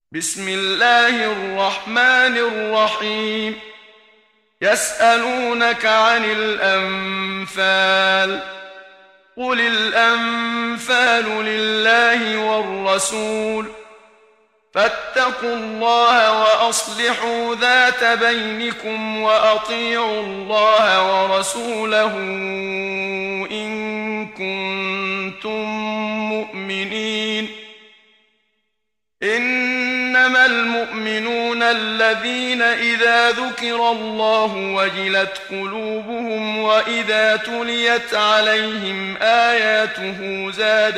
بسم الله الرحمن الرحيم. يسألونك عن الأنفال، قل الأنفال لله والرسول، فاتقوا الله وأصلحوا ذات بينكم وأطيعوا الله ورسوله إن كنتم مؤمنين. إنما المؤمنون الذين إذا ذكر الله وجلت قلوبهم وإذا تليت عليهم آياته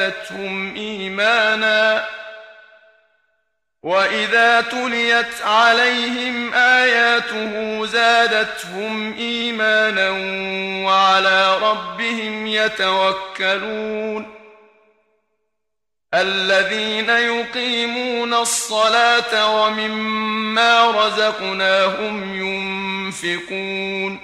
زادتهم إيمانا وعلى ربهم يتوكلون. الذين يقيمون الصلاة ومما رزقناهم ينفقون،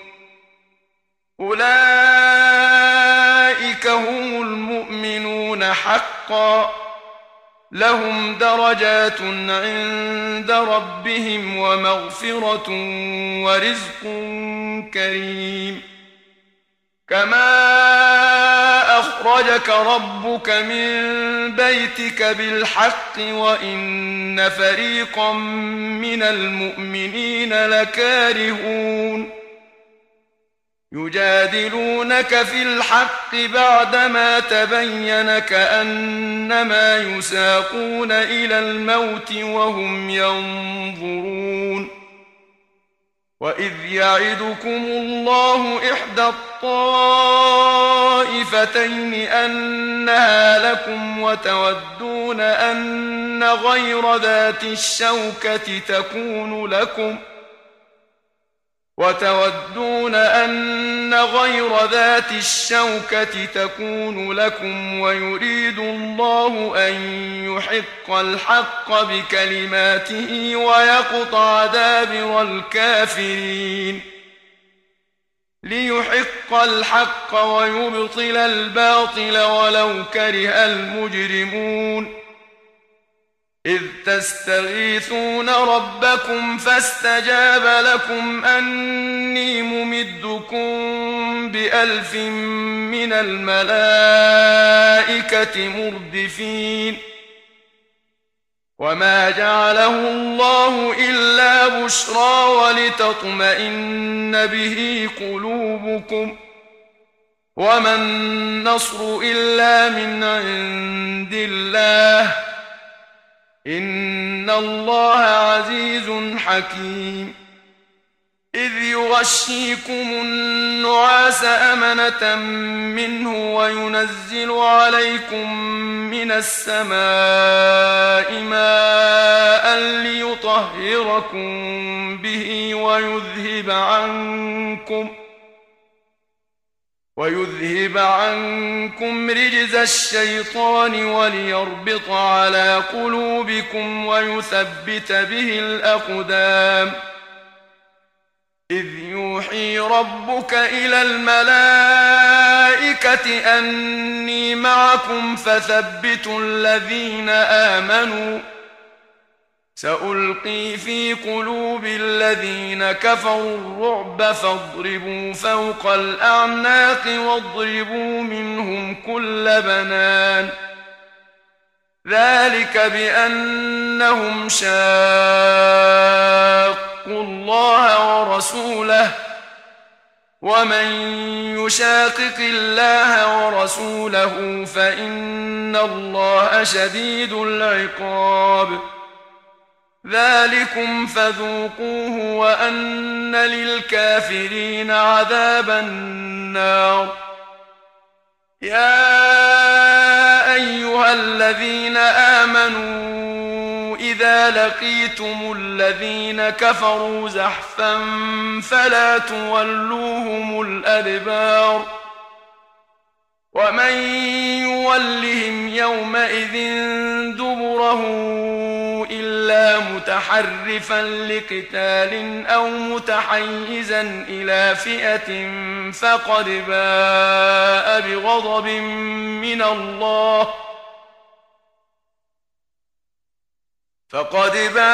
أولئك هم المؤمنون حقا، لهم درجات عند ربهم ومغفرة ورزق كريم. كما أخرجك ربك من بيتك بالحق وإن فريقا من المؤمنين لكارهون. يجادلونك في الحق بعدما تبين كأنما يساقون إلى الموت وهم ينظرون. وإذ يعدكم الله إحدى الطائفتين أنها لكم وتودون أن غير ذات الشوكة تكون لكم ويريد الله أن يحق الحق بكلماته ويقطع دابر الكافرين، ليحق الحق ويبطل الباطل ولو كره المجرمون. إذ تستغيثون ربكم فاستجاب لكم أني ممدكم ب1000 من الملائكة مردفين. وما جعله الله إلا بشرى ولتطمئن به قلوبكم، وما النصر إلا من عند الله، إن الله عزيز حكيم. إذ يغشيكم النعاس أمنة منه وينزل عليكم من السماء ماء ليطهركم به ويذهب عنكم رجز الشيطان وليربط على قلوبكم ويثبت به الأقدام. إذ يوحي ربك إلى الملائكة أني معكم فثبتوا الذين آمنوا، سألقي في قلوب الذين كفروا الرعب فاضربوا فوق الأعناق واضربوا منهم كل بنان. ذلك بأنهم شاقوا الله ورسوله، ومن يشاقق الله ورسوله فإن الله شديد العقاب. ذلكم فذوقوه وأن للكافرين عذاب النار. يا أيها الذين آمنوا إذا لقيتم الذين كفروا زحفا فلا تولوهم الأدبار، ومن يولهم يومئذ دبره إلا متحرفا لقتال أو متحيزا إلى فئة فقد باء بغضب من الله فقد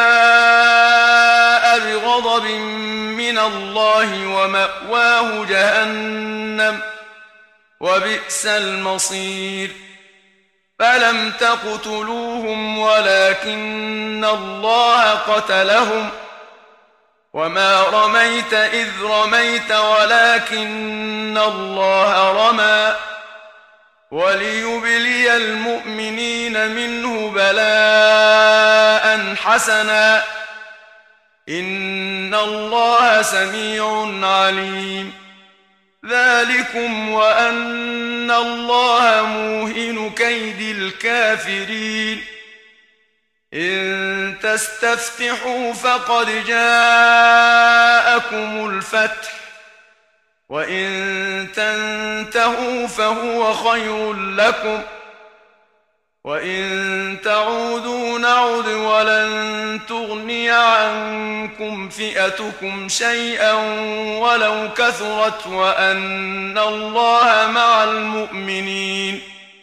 باء بغضب من الله ومأواه جهنم وبئس المصير فلم تقتلوهم ولكن الله قتلهم وما رميت إذ رميت ولكن الله رمى وليبلي المؤمنين منه بلاء حسنا إن الله سميع عليم ذلكم وأن الله موهن كيد الكافرين إن تستفتحوا فقد جاءكم الفتح وإن تنتهوا فهو خير لكم وإن تعودوا نعد ولن تغني عنكم فئتكم شيئا ولو كثرت وأن الله مع المؤمنين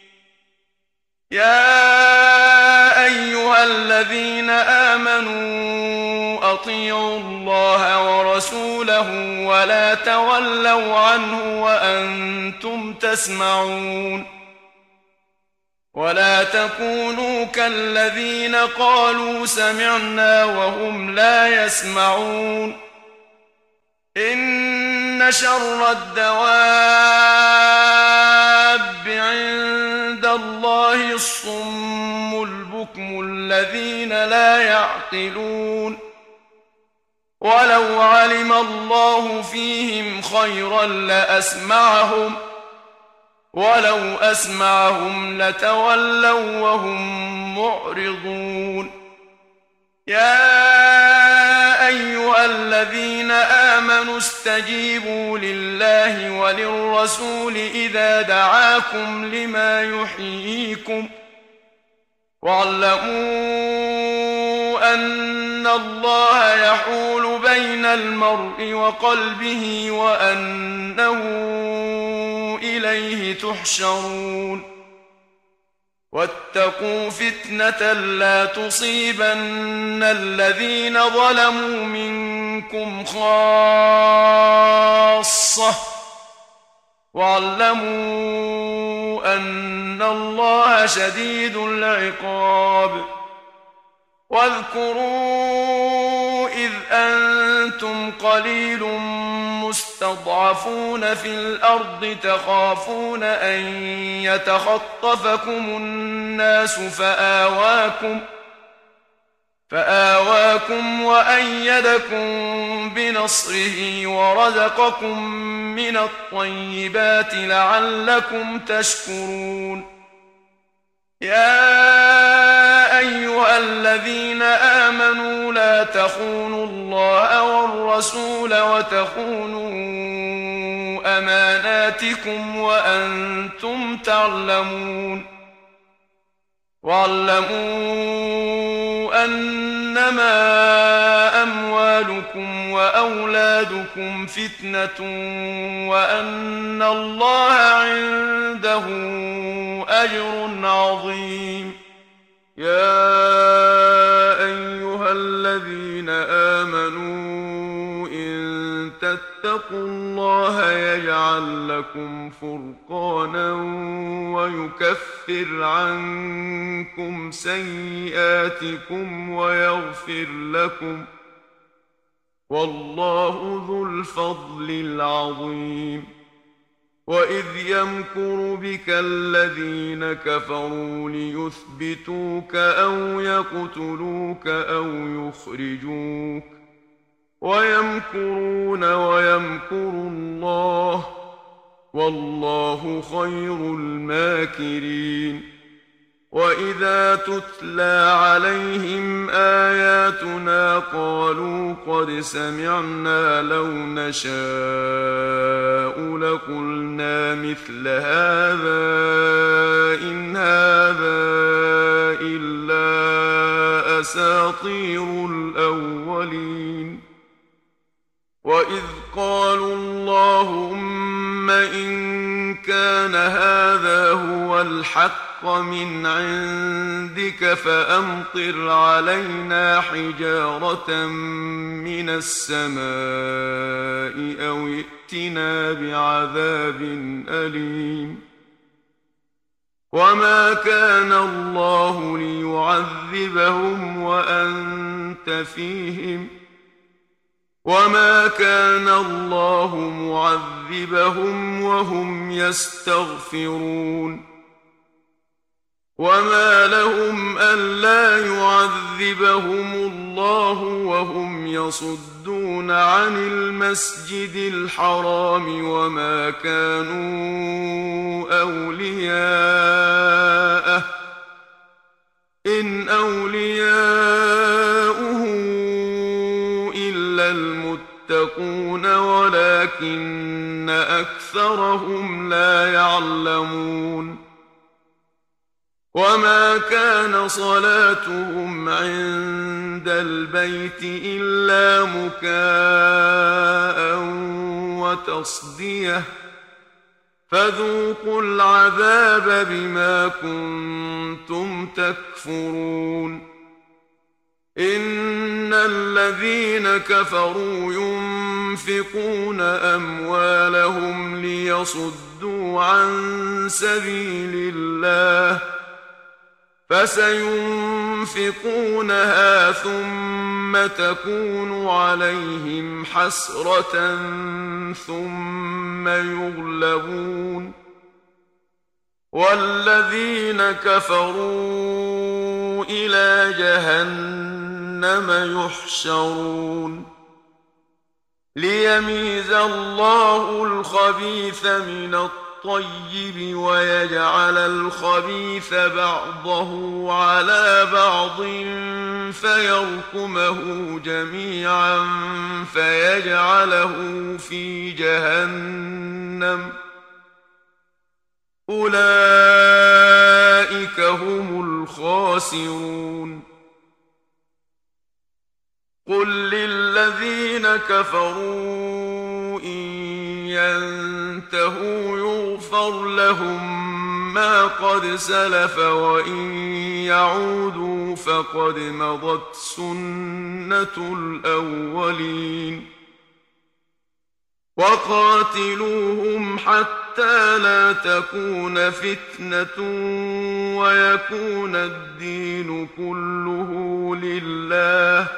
يا أيها الذين آمنوا أطيعوا الله ورسوله ولا تولوا عنه وأنتم تسمعون ولا تكونوا كالذين قالوا سمعنا وهم لا يسمعون إن شر الدواب عند الله الصم البكم الذين لا يعقلون ولو علم الله فيهم خيرا لأسمعهم ولو أسمعهم لتولوا وهم معرضون يا أيها الذين آمنوا استجيبوا لله وللرسول إذا دعاكم لما يحييكم واعلموا أن الله يحول بين المرء وقلبه وأنه إليه تحشرون واتقوا فتنة لا تصيبن الذين ظلموا منكم خاصة واعلموا أن الله شديد العقاب واذكروا إذ أنتم قليل مستضعفون في الأرض تخافون أن يتخطفكم الناس فآواكم وأيدكم بنصره ورزقكم من الطيبات لعلكم تشكرون يا أيها الذين آمنوا لا تخونوا الله والرسول وتخونوا أماناتكم وأنتم تعلمون واعلموا أنما أموالكم وأولادكم فتنة وأن الله عنده أجر عظيم يا أيها الذين آمنوا إن تتقوا الله يجعل لكم فرقانا ويكفر عنكم سيئاتكم ويغفر لكم والله ذو الفضل العظيم وإذ يمكر بك الذين كفروا ليثبتوك أو يقتلوك أو يخرجوك ويمكرون ويمكر الله والله خير الماكرين وإذا تتلى عليهم آياتنا قالوا قد سمعنا لو نشاء لقلنا مثل هذا إن هذا إلا أساطير الأولين وإذ قالوا اللهم إن كان هذا هو الحق الحق من عندك فأمطر علينا حجارة من السماء أو ائتنا بعذاب أليم وما كان الله ليعذبهم وأنت فيهم وما كان الله معذبهم وهم يستغفرون وما لهم ألا يعذبهم الله وهم يصدون عن المسجد الحرام وما كانوا أولياءه إن أولياؤه إلا المتقون ولكن أكثرهم لا يعلمون وما كان صلاتهم عند البيت إلا مكاء وتصدية فذوقوا العذاب بما كنتم تكفرون إن الذين كفروا ينفقون أموالهم ليصدوا عن سبيل الله فسينفقونها ثم تكون عليهم حسرة ثم يغلبون والذين كفروا إلى جهنم يحشرون ليميز الله الخبيث من الطيب ويجعل الخبيث بعضه على بعض فيركمه جميعا فيجعله في جهنم أولئك هم الخاسرون قل للذين كفروا إن ينتهوا يغفر لهم ما قد سلف وإن يعودوا فقد مضت سنة الأولين وقاتلوهم حتى لا تكون فتنة ويكون الدين كله لله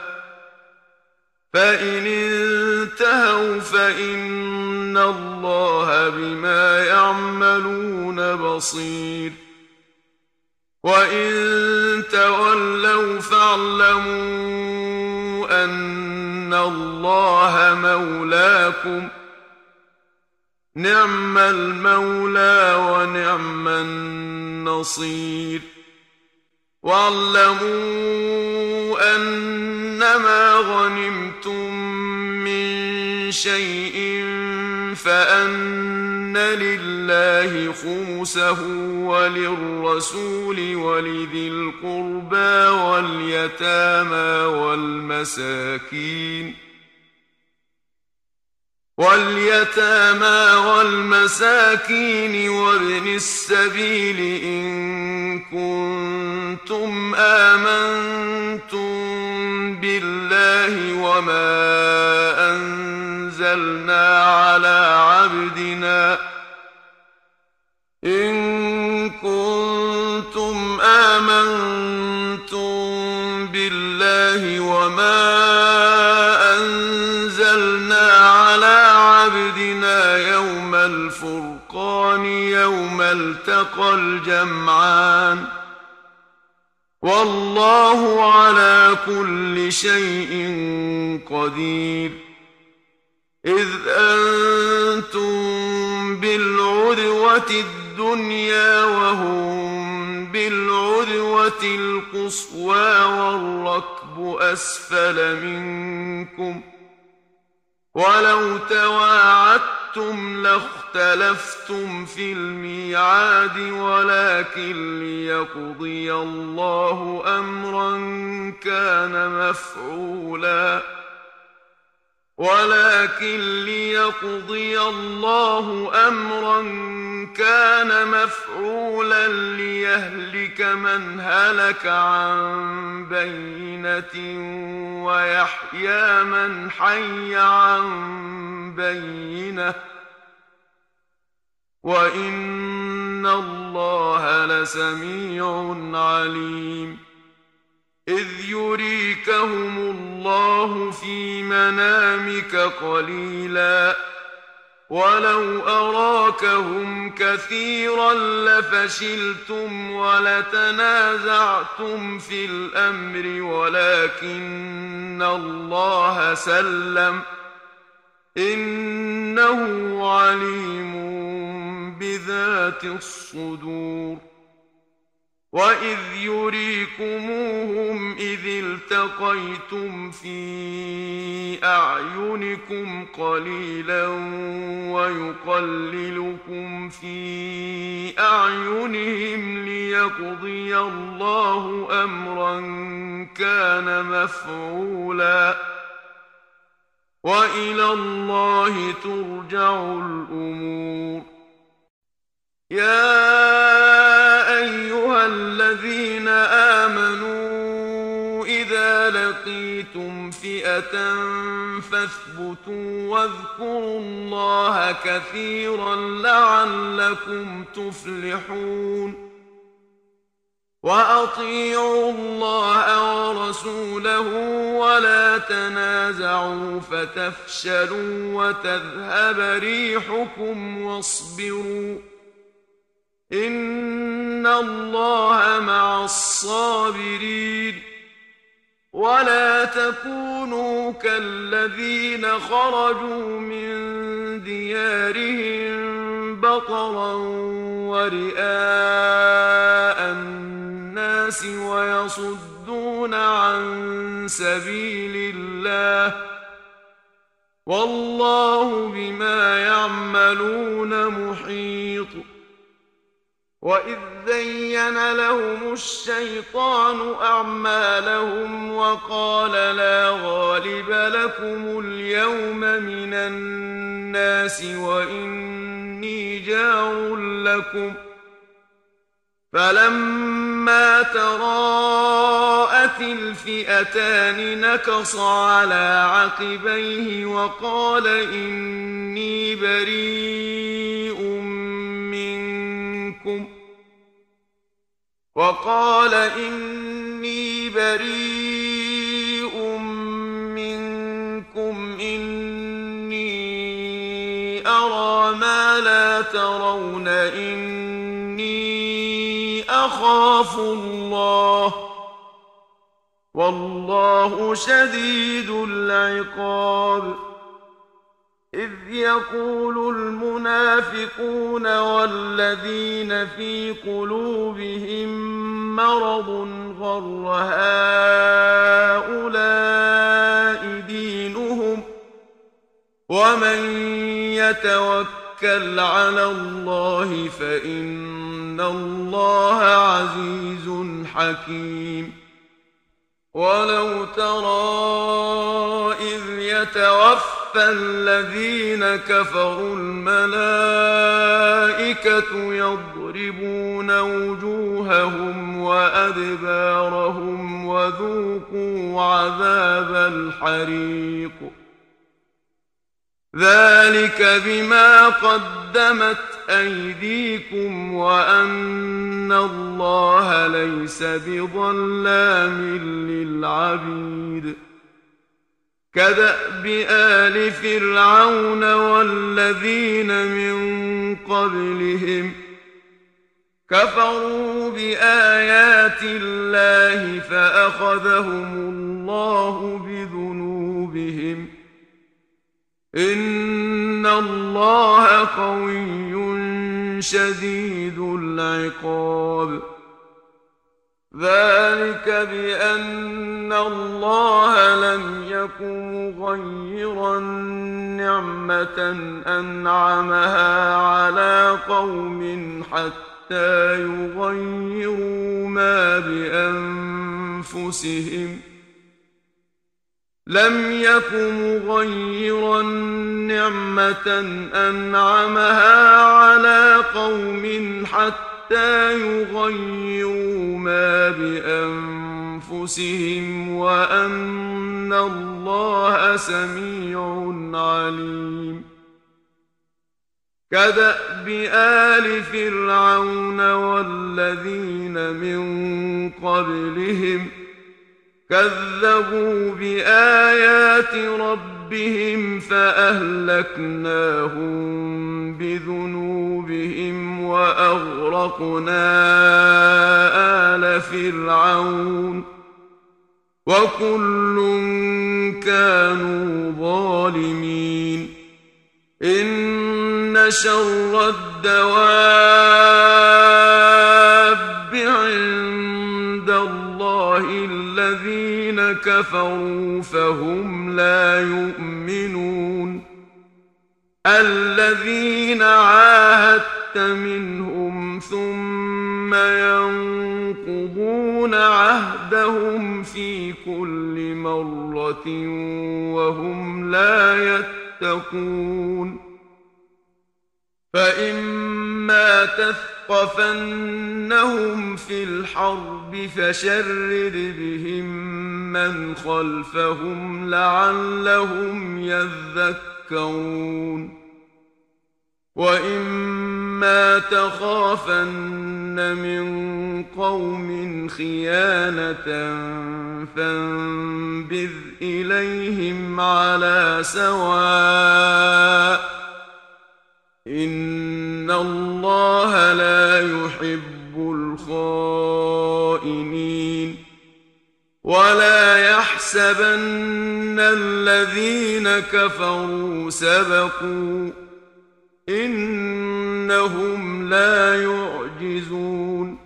فإن انتهوا فإن الله بما يعملون بصير وإن تولوا فاعلموا أن الله مولاكم نعم المولى ونعم النصير واعلموا أنما غنمتم من شيء فأن لله خمسه وللرسول ولذي القربى واليتامى والمساكين وابن السبيل إن كنتم آمنتم بالله وما أنزلنا على عبدنا يوم الفرقان يوم التقى الجمعان والله على كل شيء قدير إذ أنتم بالعدوة الدنيا وهم بالعدوة القصوى والركب أسفل منكم ولو تواعدتم لاختلفتم في الميعاد ولكن ليقضي الله أمرا كان مفعولا ولكن ليقضي الله أمرا كان مفعولا ليهلك من هلك عن بينة ويحيى من حي عن بينة وإن الله لسميع عليم إذ يريكهم الله في منامك قليلا ولو أراكهم كثيرا لفشلتم ولتنازعتم في الأمر ولكن الله سلم إنه عليم بذات الصدور وإذ يريكموهم إذ التقيتم في أعينكم قليلا ويقللكم في أعينهم ليقضي الله أمرا كان مفعولا وإلى الله ترجع الأمور يا أيها الذين آمنوا إذا لقيتم فئة فاثبتوا واذكروا الله كثيرا لعلكم تفلحون وأطيعوا الله ورسوله ولا تنازعوا فتفشلوا وتذهب ريحكم واصبروا إن الله مع الصابرين ولا تكونوا كالذين خرجوا من ديارهم بطرا ورئاء الناس ويصدون عن سبيل الله والله بما يعملون محيط وإذ زين لهم الشيطان أعمالهم وقال لا غالب لكم اليوم من الناس وإني جار لكم فلما تراءت الفئتان نكص على عقبيه وقال إني بريء منكم إني أرى ما لا ترون إني أخاف الله والله شديد العقاب إذ يقول المنافقون والذين في قلوبهم مرض غر هؤلاء دينهم ومن يتوكل على الله فإن الله عزيز حكيم ولو ترى إذ يتوفى الذين كفروا الملائكة يضربون وجوههم وأدبارهم وذوقوا عذاب الحريق ذلك بما قدمت أيديكم وأن الله ليس بظلام للعبيد كدأب آل فرعون والذين من قبلهم كفروا بآيات الله فأخذهم الله بذنوبهم إن الله قوي شديد العقاب ذلك بأن الله لم يكن مغيرا نعمة أنعمها على قوم حتى يغيروا ما بأنفسهم لم يك مغيرا نعمة أنعمها على قوم حتى يغيروا ما بأنفسهم وأن الله سميع عليم. كدأب آل فرعون والذين من قبلهم كذبوا بآيات ربهم فأهلكناهم بذنوبهم وأغرقنا آل فرعون وكل كانوا ظالمين. إن شر الدواب عند الله الذين كفروا فهم لا يؤمنون. الذين عاهدت منهم ثم ينقضون عهدهم في كل مرة وهم لا يتقون. فإما تثقفنهم في الحرب فشرد بهم من خلفهم لعلهم يذكرون. وإما تخافن من قوم خيانة فانبذ إليهم على سواء إن الله لا يحب الخائنين. ولا يحسبن الذين كفروا سبقوا إنهم لا يعجزون.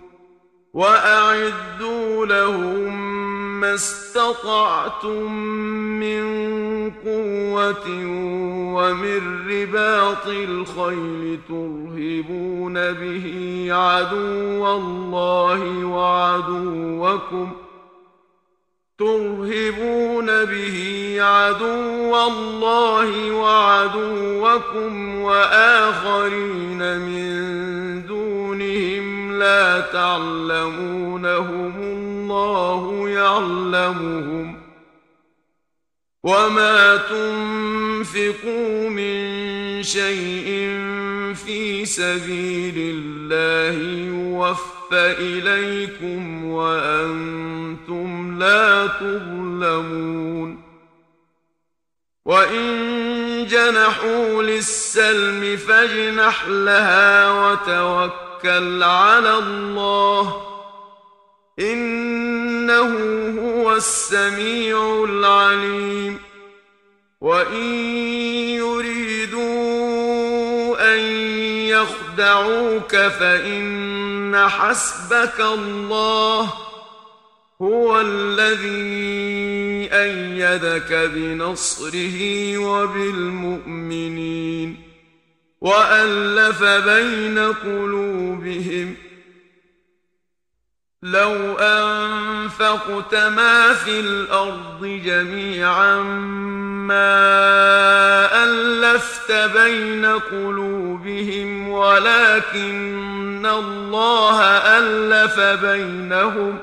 وأعدوا لهم ما استطعتم من قوة ومن رباط الخيل ترهبون به عدو الله وعدوكم وآخرين من دونهم لا تعلمونهم الله يعلمهم. وما تنفقوا من شيء في سبيل الله يوفى إليكم وأنتم لا تظلمون. وإن جنحوا للسلم فاجنح لها وتوكل على الله إنه هو السميع العليم. وإن يريدوا أن يخدعوك فإن حسبك الله هو الذي أيدك بنصره وبالمؤمنين وألف بين قلوبهم. لو أنفقت ما في الأرض جميعا ما ألفت بين قلوبهم ولكن الله ألف بينهم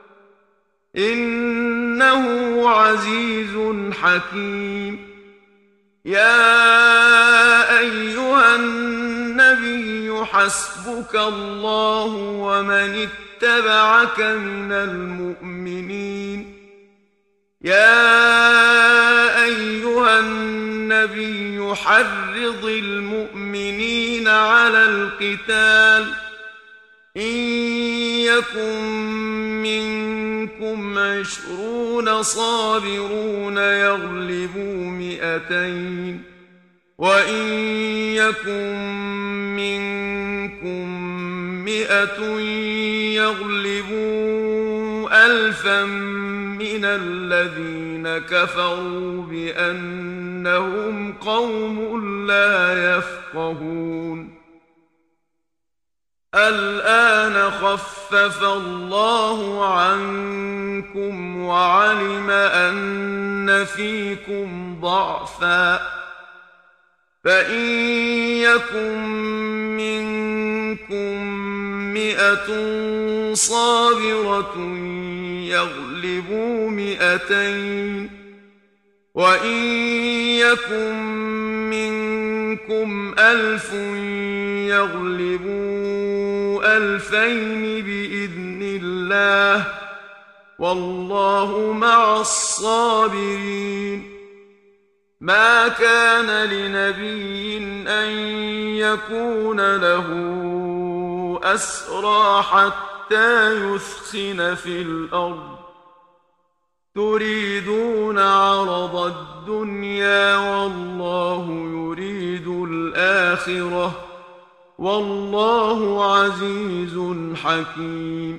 إنه عزيز حكيم. يا أيها النبي حسبك الله ومن اتبعك من المؤمنين. يا أيها النبي حرض المؤمنين على القتال إن يكن منكم 20 صابرون يغلبوا 200 وإن يكن منكم 100 يغلبوا 1000 من الذين كفروا بأنهم قوم لا يفقهون. الآن خفف الله عنكم وعلم أن يكن فيكم ضعفا فإن يكن منكم 100 صابرة يغلبوا 200 وإن يكن منكم 1000 يغلبوا 2000 بإذن الله والله مع الصابرين. ما كان لنبي أن يكون له أسرى حتى يثخن في الأرض تريدون عرض الدنيا والله يريد الآخرة والله عزيز حكيم.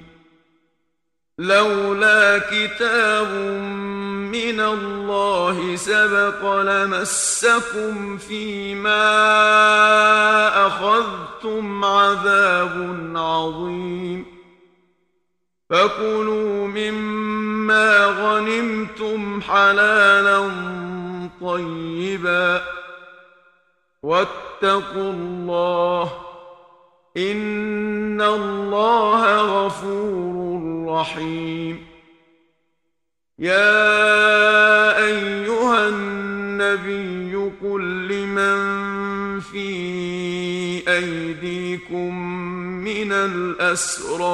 لولا كتاب من الله سبق لمسكم فيما أخذتم عذاب عظيم فكلوا مما غنمتم حلالا طيبا واتقوا الله إن الله غفور رحيم. يا أيها النبي قل لمن في أيديكم من الأسرى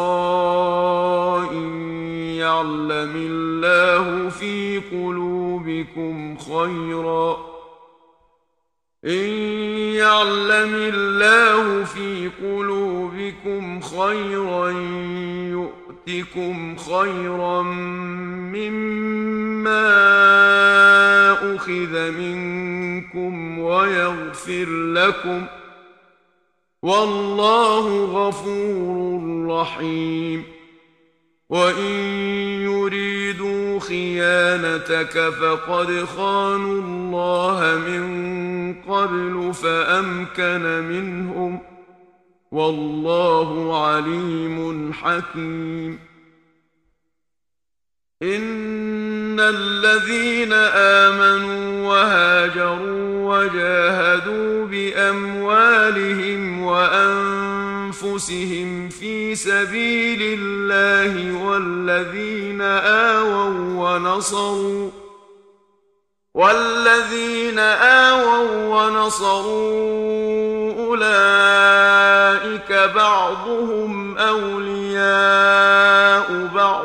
إن يعلم الله في قلوبكم خيرا يؤتكم خيرا مما أخذ منكم ويغفر لكم والله غفور رحيم. وإن يريدوا خيانتك فقد خانوا الله من قبل فأمكن منهم والله عليم حكيم. إن الذين آمنوا وهاجروا وجاهدوا بأموالهم وأنفسهم في سبيل الله والذين آووا ونصروا أولئك بعضهم أولياء بعض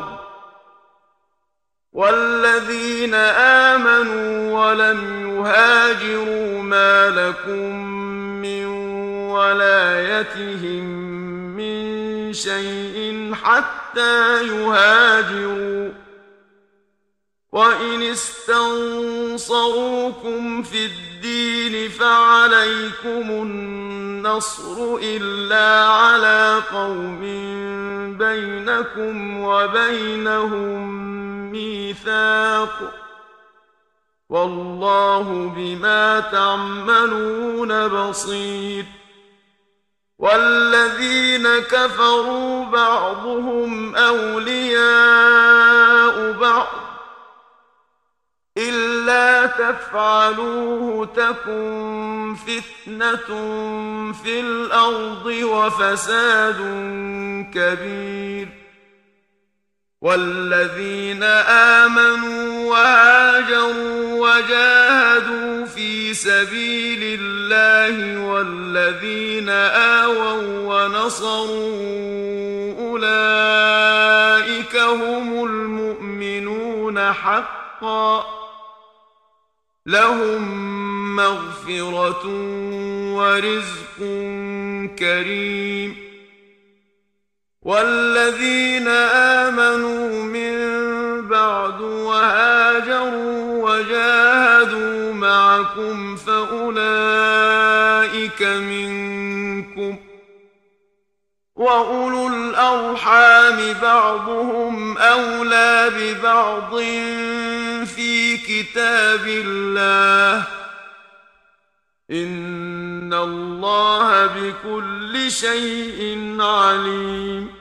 والذين آمنوا ولم يهاجروا ما لكم من ولايتهم من شيء حتى يهاجروا وإن استنصروكم في الدين فعليكم النصر إلا على قوم بينكم وبينهم ميثاق والله بما تعملون بصير. والذين كفروا بعضهم أولياء بعض إلا تفعلوه تكن فتنة في الأرض وفساد كبير. والذين آمنوا وهاجروا وجاهدوا في سبيل الله والذين آووا ونصروا أولئك هم المؤمنون حقا لهم مغفرة ورزق كريم. والذين آمنوا من بعد وهاجروا وجاهدوا معكم فأولئك منكم وأولو الأرحام بعضهم أولى ببعض في كتاب الله إن الله بكل شيء عليم.